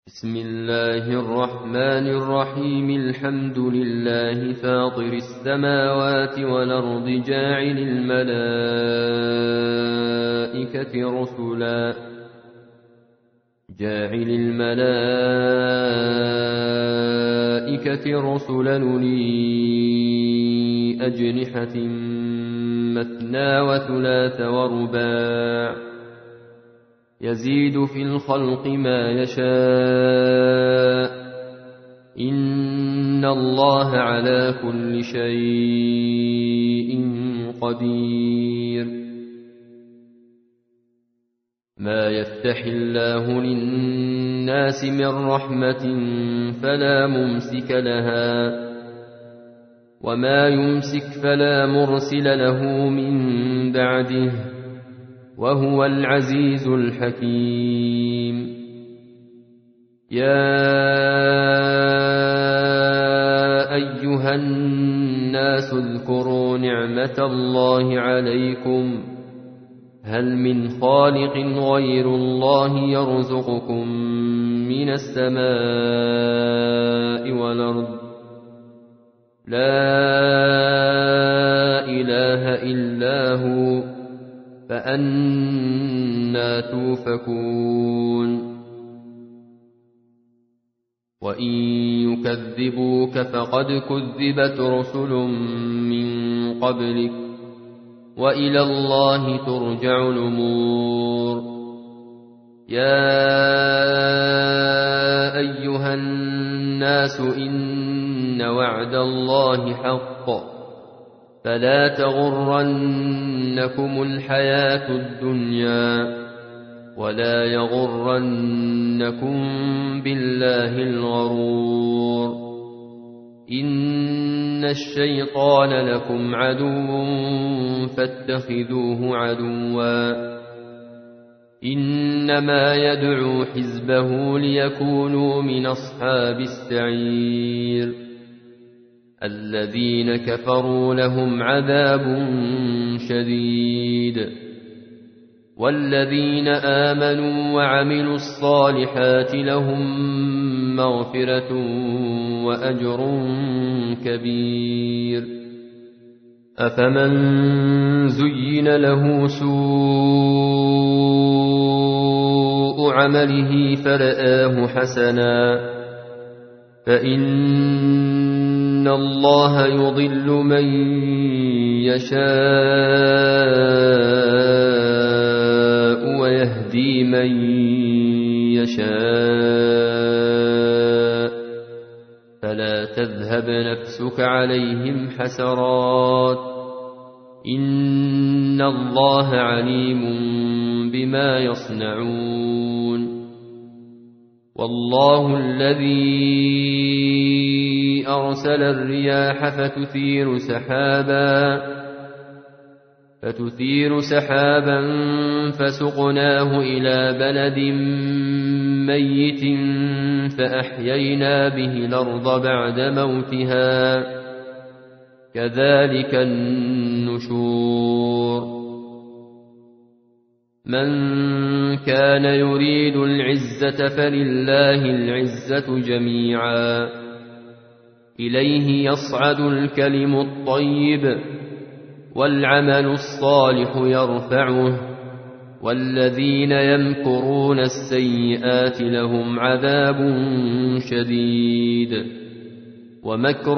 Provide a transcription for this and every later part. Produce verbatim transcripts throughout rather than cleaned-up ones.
بسم الله الرحمن الرحيم. الحمد لله فاطر السماوات والأرض جاعل الملائكة رسلا جاعل الملائكة رسلا أولي أجنحة مثنى وثلاث ورباع يزيد في الخلق ما يشاء إن الله على كل شيء قدير. ما يفتح الله للناس من رحمة فلا ممسك لها وما يمسك فلا مرسل له من بعده وهو العزيز الحكيم. يا أيها الناس اذكروا نعمة الله عليكم هل من خالق غير الله يرزقكم من السماء والأرض لا إله إلا هو فأنى توفكون. وإن يكذبوك فقد كذبت رسل من قبلك وإلى الله ترجع الأمور. يا أيها الناس إن وعد الله حق فلا تغرنكم الحياة الدنيا ولا يغرنكم بالله الغرور. إن الشيطان لكم عدو فاتخذوه عدوا إنما يدعو حزبه ليكونوا من أصحاب السعير. الذين كفروا لهم عذاب شديد والذين آمنوا وعملوا الصالحات لهم مغفرة وأجر كبير. أفمن زين له سوء عمله فرآه حسنا فإن الله يضل من يشاء ويهدي من يشاء فلا تذهب نفسك عليهم حسرات إن الله عليم بما يصنعون. والله الذي أرسل الرياح فتثير سحابا فتثير سحابا فسقناه إلى بلد ميت فأحيينا به الأرض بعد موتها كذلك النشور. من كان يريد العزة فلله العزة جميعا إليه يصعد الكلم الطيب والعمل الصالح يرفعه والذين يمكرون السيئات لهم عذاب شديد ومكر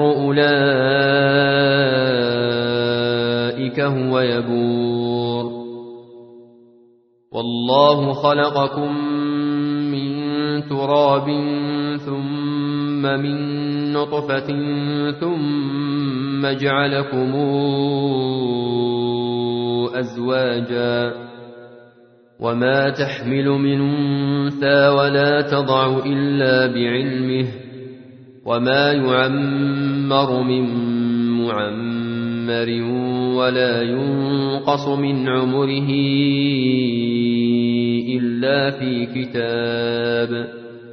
أولئك هو يبور. والله خلقكم من تراب ثم من نطفة ثم جعلكم أزواجا وما تحمل من أنثى ولا تضع إلا بعلمه وما يعمر من معمر ولا ينقص من عمره إلا في كتاب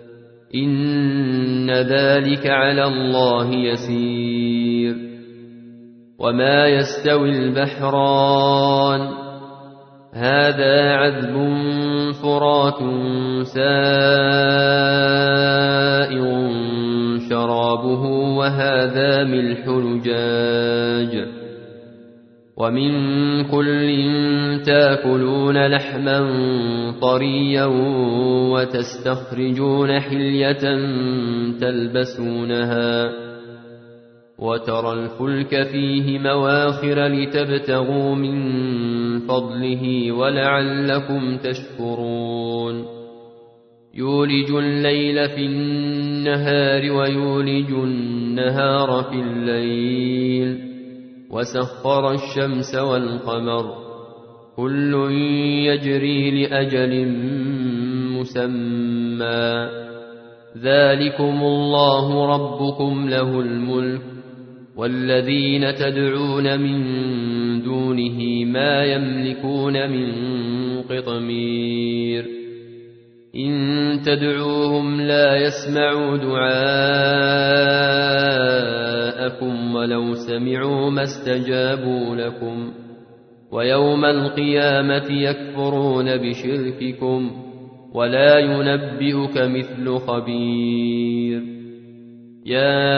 إن ذلك على الله يسير. وما يستوي البحران هذا عذب فرات سائغ وهذا ملح أجاج ومن كل تاكلون لحما طريا وتستخرجون حلية تلبسونها وترى الفلك فيه مواخر لتبتغوا من فضله ولعلكم تشكرون يولج الليل في النهار ويولج النهار في الليل وسخر الشمس والقمر كل يجري لأجل مسمى ذلكم الله ربكم له الملك والذين تدعون من دونه ما يملكون من قطمير إن تدعوهم لا يسمعوا دعاءكم ولو سمعوا ما استجابوا لكم ويوم القيامة يكفرون بشرككم ولا ينبئك مثل خبير يا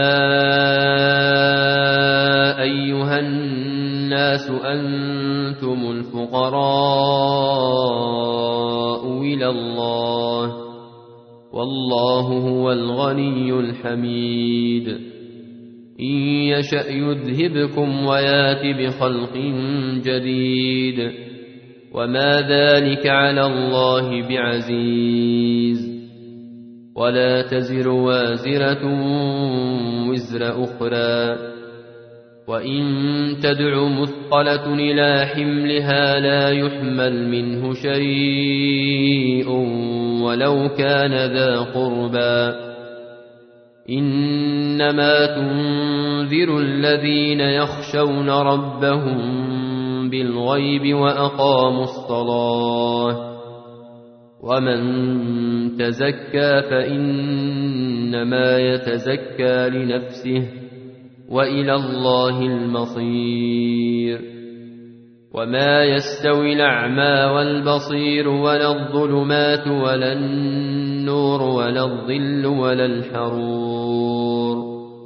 أيها الناس أنتم الفقراء إلى الله والله هو الغني الحميد إن يشأ يذهبكم ويات بخلق جديد وما ذلك على الله بعزيز ولا تزر وازرة وزر أخرى وإن تدع مثقلة إلى حملها لا يحمل منه شيء ولو كان ذا قربى إنما تنذر الذين يخشون ربهم بالغيب وأقاموا الصلاة ومن تزكى فإنما يتزكى لنفسه وإلى الله المصير وما يستوي الأعمى والبصير ولا الظلمات ولا النور ولا الظل ولا الحرور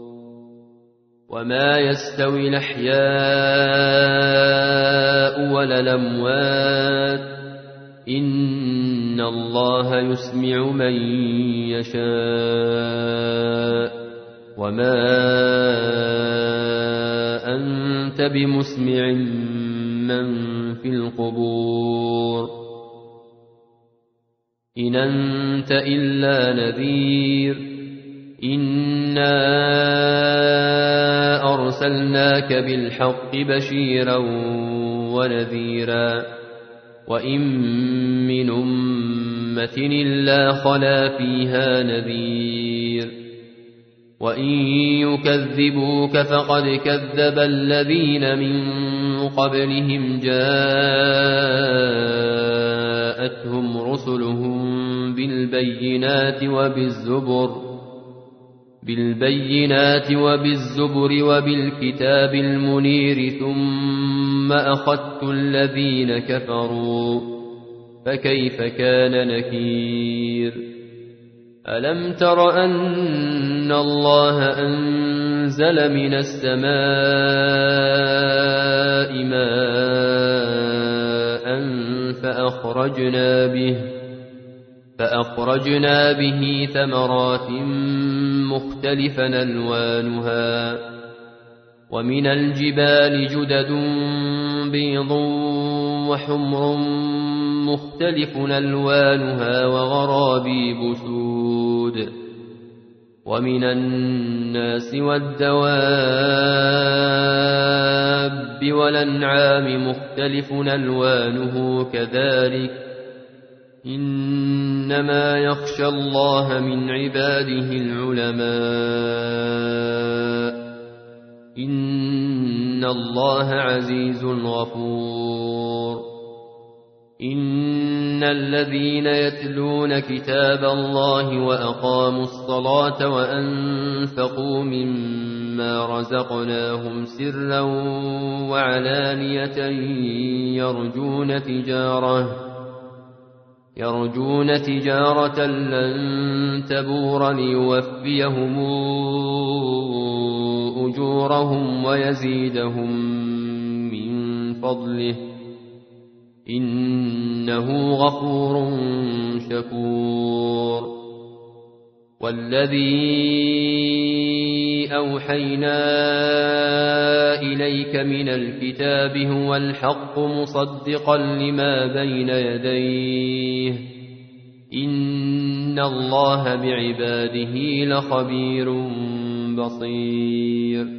وما يستوي الأحياء ولا الأموات إن الله يسمع من يشاء وما أنت بمسمع من في القبور إن أنت إلا نذير إنا أرسلناك بالحق بشيرا ونذيرا وإن من أمة إلا خلا فيها نذير وإن يكذبوك فقد كذب الذين من قبلهم جاءتهم رسلهم بالبينات وبالزبر بالبينات وبالزبر وبالكتاب المنير ثم أخذت الذين كفروا فكيف كان نكير ألم تر أن الله أنزل من السماء ماء فأخرجنا به فأخرجنا به ثمرات مختلفا ألوانها ومن الجبال جدد بيض وحمر مختلف ألوانها وغرابيب سود ومن الناس والدواب والأنعام مختلف ألوانه كذلك إنما يخشى الله من عباده العلماء إن الله عزيز غفور إن الذين يتلون كتاب الله وأقاموا الصلاة وأنفقوا مما رزقناهم سرا وعلانية يرجون تجارة يرجون تجارة لن تبور ليوفيهم أجورهم ويزيدهم من فضله إنه غفور شكور والذي أوحينا إليك من الكتاب هو الحق مصدقا لما بين يديه إن الله بعباده لخبير بصير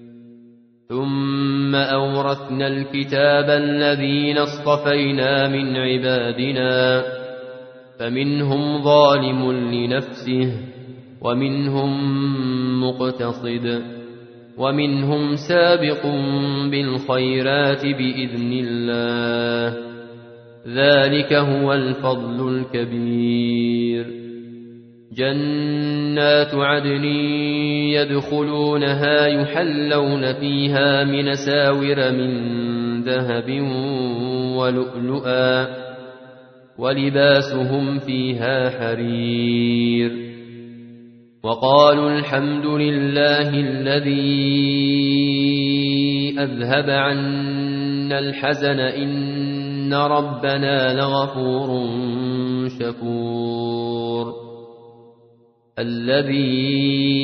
ثم أورثنا الكتاب الذين اصطفينا من عبادنا فمنهم ظالم لنفسه ومنهم مقتصد ومنهم سابق بالخيرات بإذن الله ذلك هو الفضل الكبير جنات عدن يدخلونها يحلون فيها من ساور من ذهب ولؤلؤا ولباسهم فيها حرير وقالوا الحمد لله الذي أذهب عنا الحزن إن ربنا لغفور شكور الذي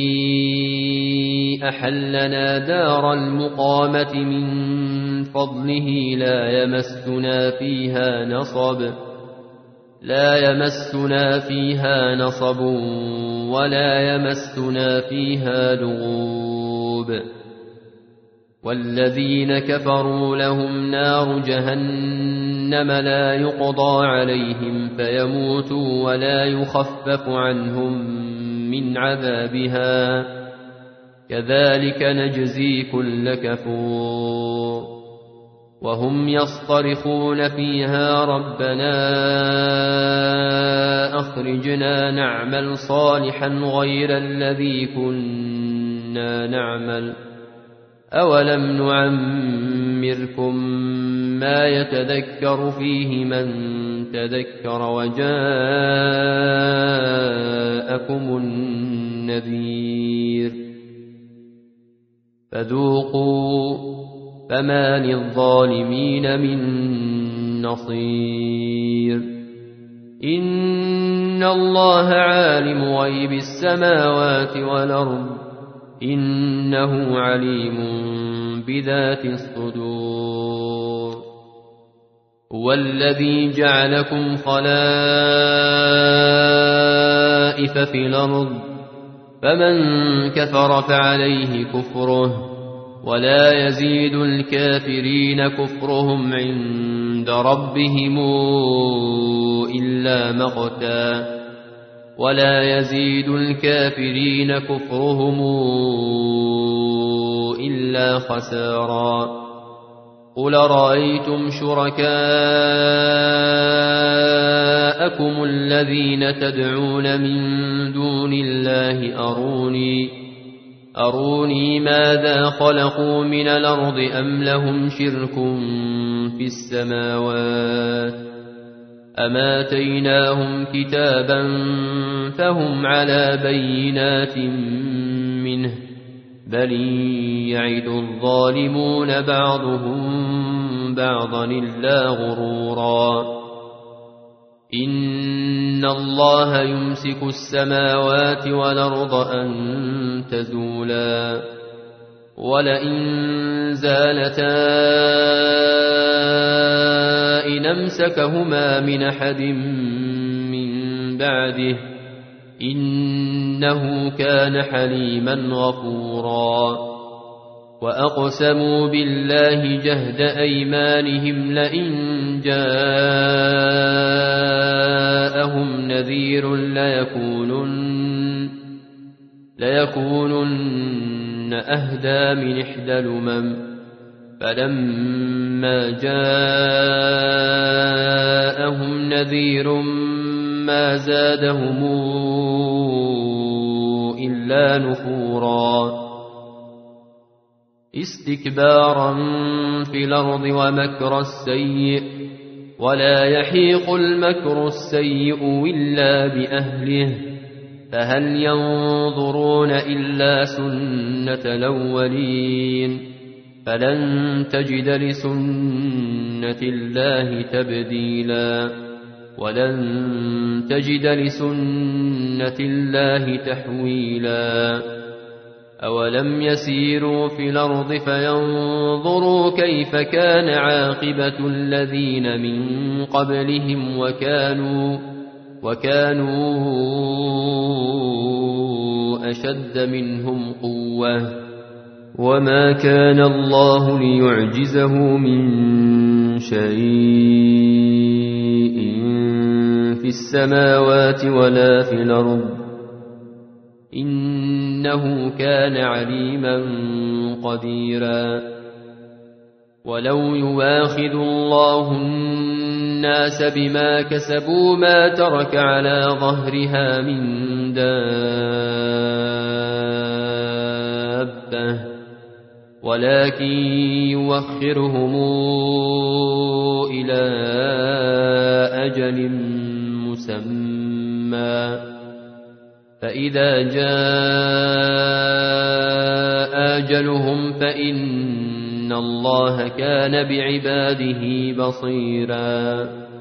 أحلنا دار المقامة من فضله لا يمسنا فيها نصب لا يمسنا فيها نصب ولا يمسنا فيها لغوب والذين كفروا لهم نار جهنم لا يقضى عليهم فيموتوا ولا يخفف عنهم من عذابها كذلك نجزي كل كفور وهم يصطرخون فيها ربنا أخرجنا نعمل صالحا غير الذي كنا نعمل أولم نعمركم ما يتذكر فيه من تذكر وجاءكم النذير فذوقوا فما للظالمين من نصير إن الله عالم غيب السماوات والأرض إنه عليم بذات الصدور هو الذي جعلكم خلائف في الأرض فمن كفر فعليه كفره ولا يزيد الكافرين كفرهم عند ربهم إلا مقتا ولا يزيد الكافرين كفرهم إلا خسارا قل رأيتم شركاءكم الذين تدعون من دون الله أروني أروني ماذا خلقوا من الأرض أم لهم شرك في السماوات أم آتيناهم كتابا فهم على بينات منه بل يعد الظالمون بعضهم بعضا إلا غرورا إن الله يمسك السماوات والأرض أن تزولا ولئن زالتا إن أمسكهما من أحد من بعده إنه كان حليما غفورا وأقسموا بالله جهد أيمانهم لئن جاءهم نذير ليكونن, ليكونن أهدى من إحدى الأمم فلما جاءهم نذير ما زادهم إلا نفورا استكبارا في الأرض ومكر السيء ولا يحيق المكر السيء إلا بأهله فهل ينظرون إلا سنة الأولين فلن تجد لسنة الله تبديلا ولن تجد لسنة الله تحويلا أولم يسيروا في الأرض فينظروا كيف كان عاقبة الذين من قبلهم وكانوا وكانوا أشد منهم قوة وما كان الله ليعجزه من شيء في السماوات ولا في الأرض إنه كان عليما قديرا ولو يواخذ الله الناس بما كسبوا ما ترك على ظهرها من دابة ولكن يوخرهم إلى أجل مسمى فإذا جاء أجلهم فإن الله كان بعباده بصيرا